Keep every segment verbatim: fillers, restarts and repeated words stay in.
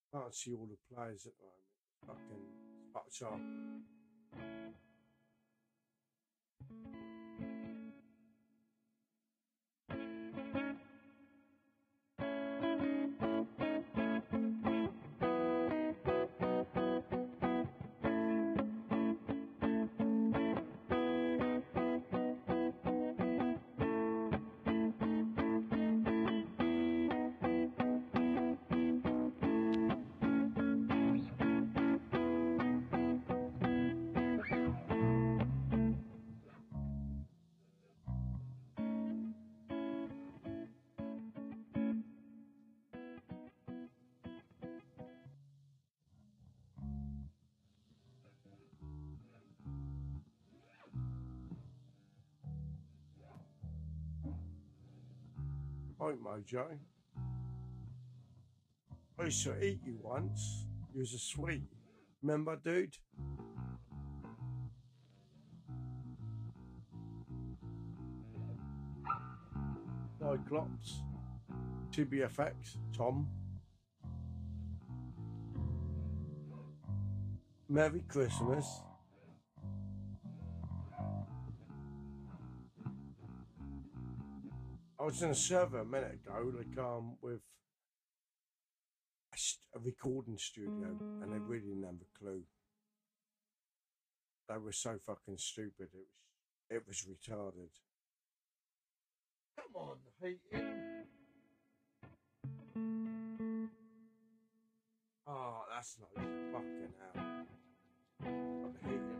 Can't see all the players at the moment. Fucking spots off. Right, Mojo. I used to eat you once. You was a sweet. Remember, dude? Cyclops. T B F X. Tom. Merry Christmas. I was in a server a minute ago, like um, with a, st- a recording studio, and they really didn't have a clue. They were so fucking stupid. It was, it was retarded. Come on, Heaton. Oh, that's not fucking hell. Got the Heaton.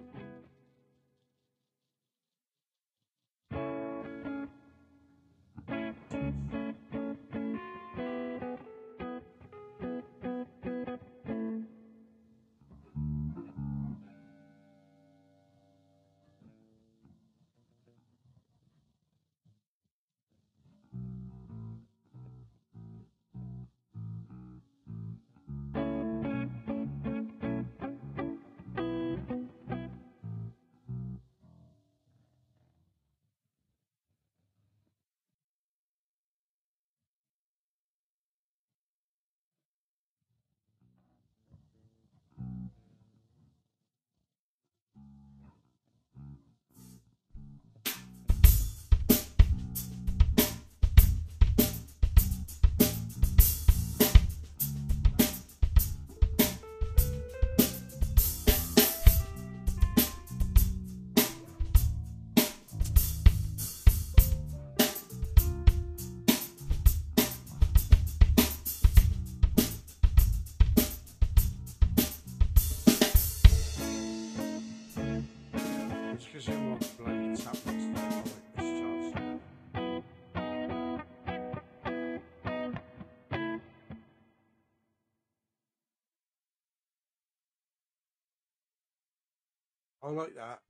It's because everyone's bloody tablets now, like this Charles. I like that.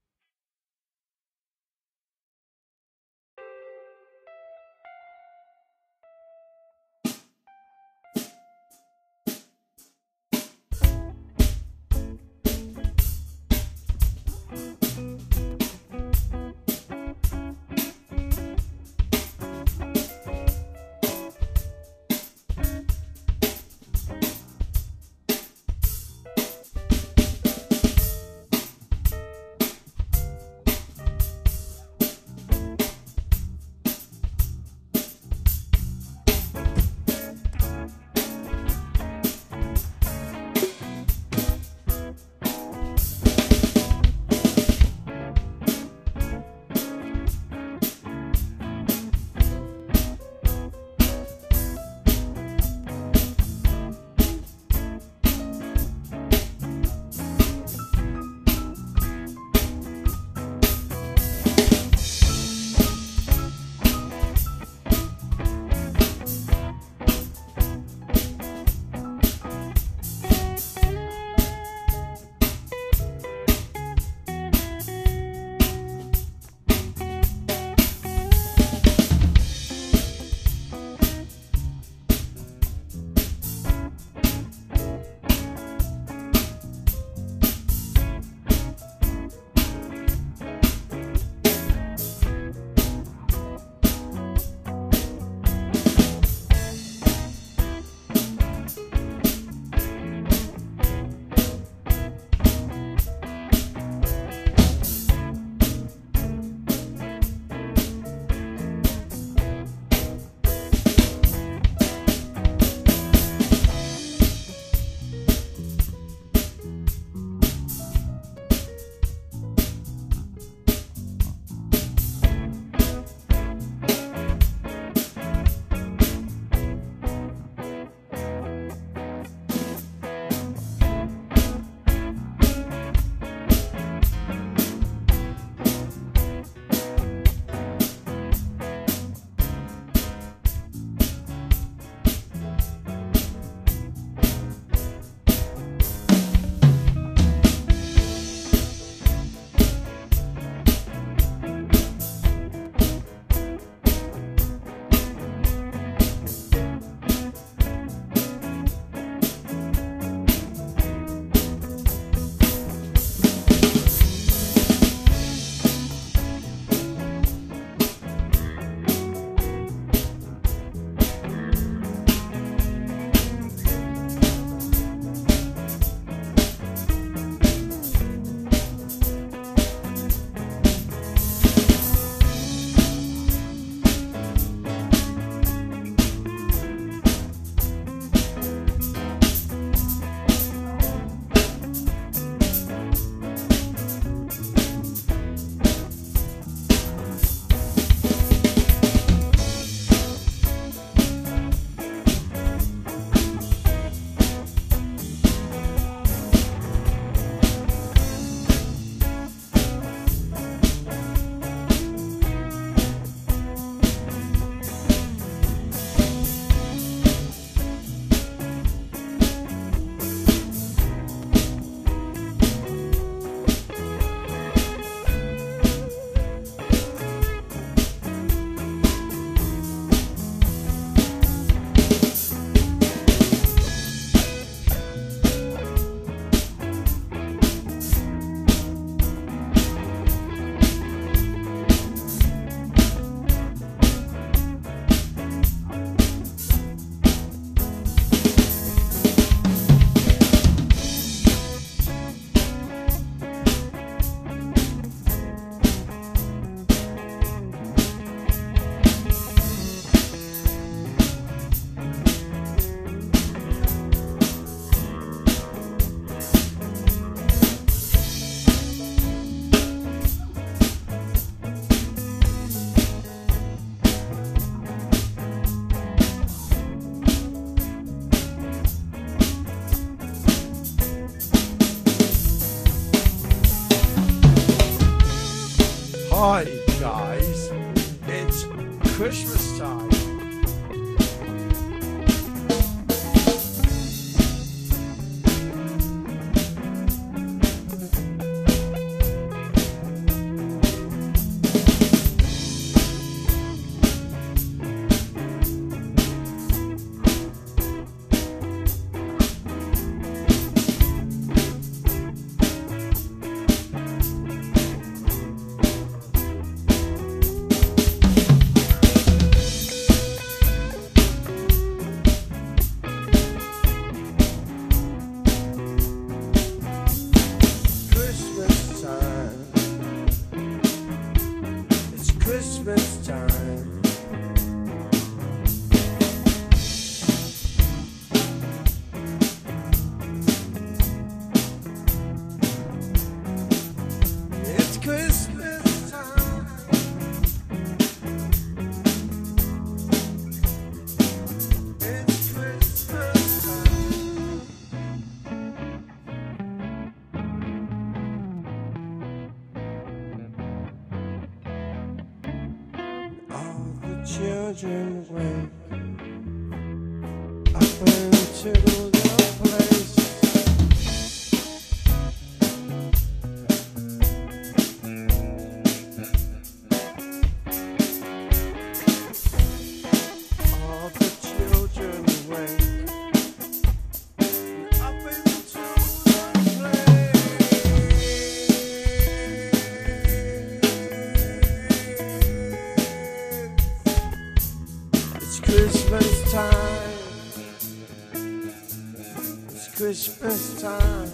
guys, it's Christmas time. Christmas time. It's Christmas time. It's Christmas time. All the children wake up into the place. All the children wake up into the place. It's Christmas time. It's Christmas time.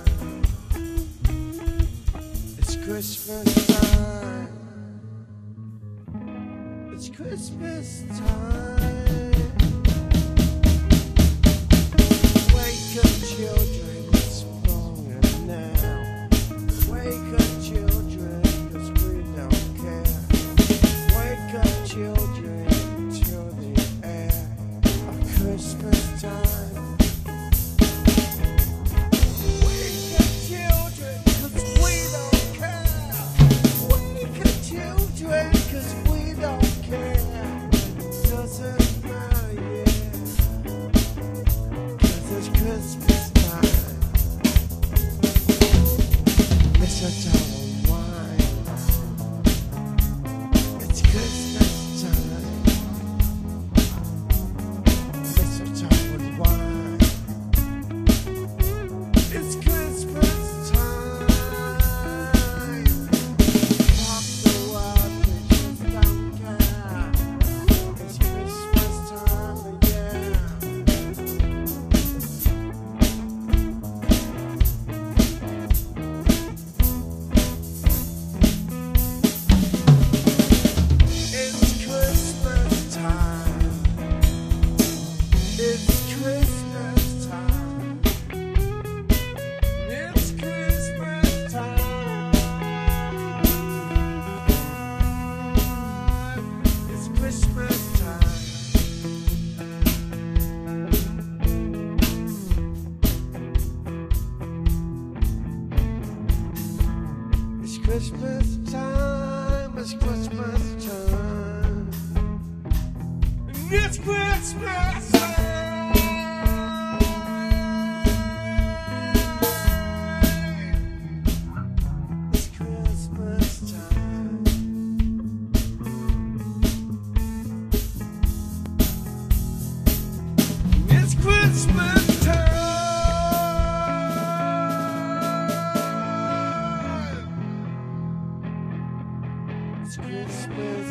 It's Christmas time. It's Christmas time. Wake up, children, it's morning now. Wake up, children, 'cause we don't care. Wake up, children, to the air of Christmas time. Wake up, children, 'cause we don't care. Wake up, children, 'cause we don't care. Doesn't matter, yeah, 'cause it's Christmas time. Mistletoe and wine. It's Christmas time. Mistletoe and wine. It's Christmas time. Pop the wild pictures, don't care. It's Christmas time again. It's Christmas time. It's Christmas time. It's Christmas time. It's Christmas time. It's Christmas time. It's Christmas time. It's Christmas time. It's Christmas time. It's Christmas time. It's Christmas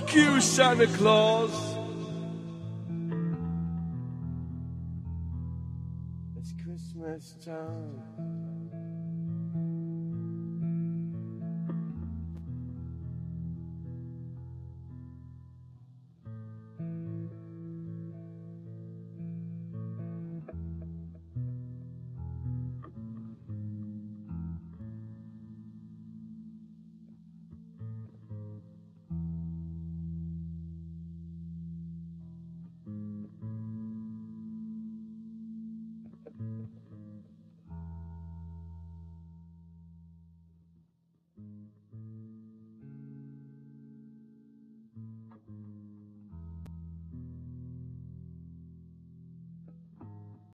Fuck you, Santa Claus. It's Christmas time.